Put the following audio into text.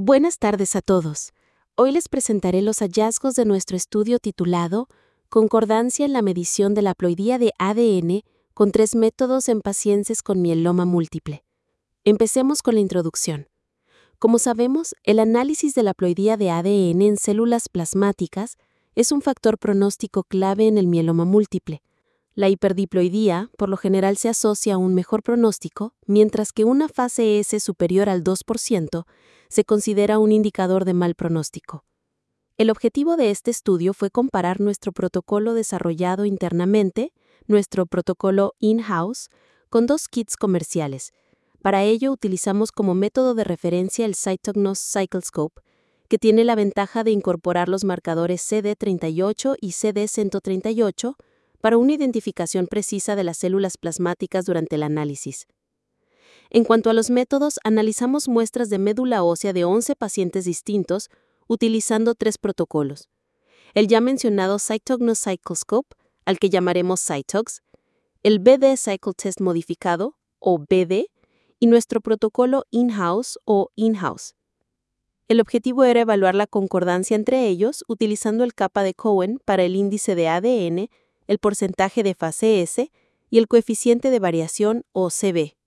Buenas tardes a todos. Hoy les presentaré los hallazgos de nuestro estudio titulado Concordancia en la medición de la haploidía de ADN con 3 métodos en pacientes con mieloma múltiple. Empecemos con la introducción. Como sabemos, el análisis de la haploidía de ADN en células plasmáticas es un factor pronóstico clave en el mieloma múltiple. La hiperdiploidía, por lo general, se asocia a un mejor pronóstico, mientras que una fase S superior al 2% se considera un indicador de mal pronóstico. El objetivo de este estudio fue comparar nuestro protocolo desarrollado internamente, nuestro protocolo in-house, con 2 kits comerciales. Para ello utilizamos como método de referencia el Cytognos CycleScope, que tiene la ventaja de incorporar los marcadores CD38 y CD138 para una identificación precisa de las células plasmáticas durante el análisis. En cuanto a los métodos, analizamos muestras de médula ósea de 11 pacientes distintos utilizando 3 protocolos. El ya mencionado Cytognos CycleScope, al que llamaremos Cytogs, el BD Cycle Test modificado, o BD, y nuestro protocolo in-house o in-house. El objetivo era evaluar la concordancia entre ellos utilizando el kappa de Cohen para el índice de ADN, el porcentaje de fase S y el coeficiente de variación o CB.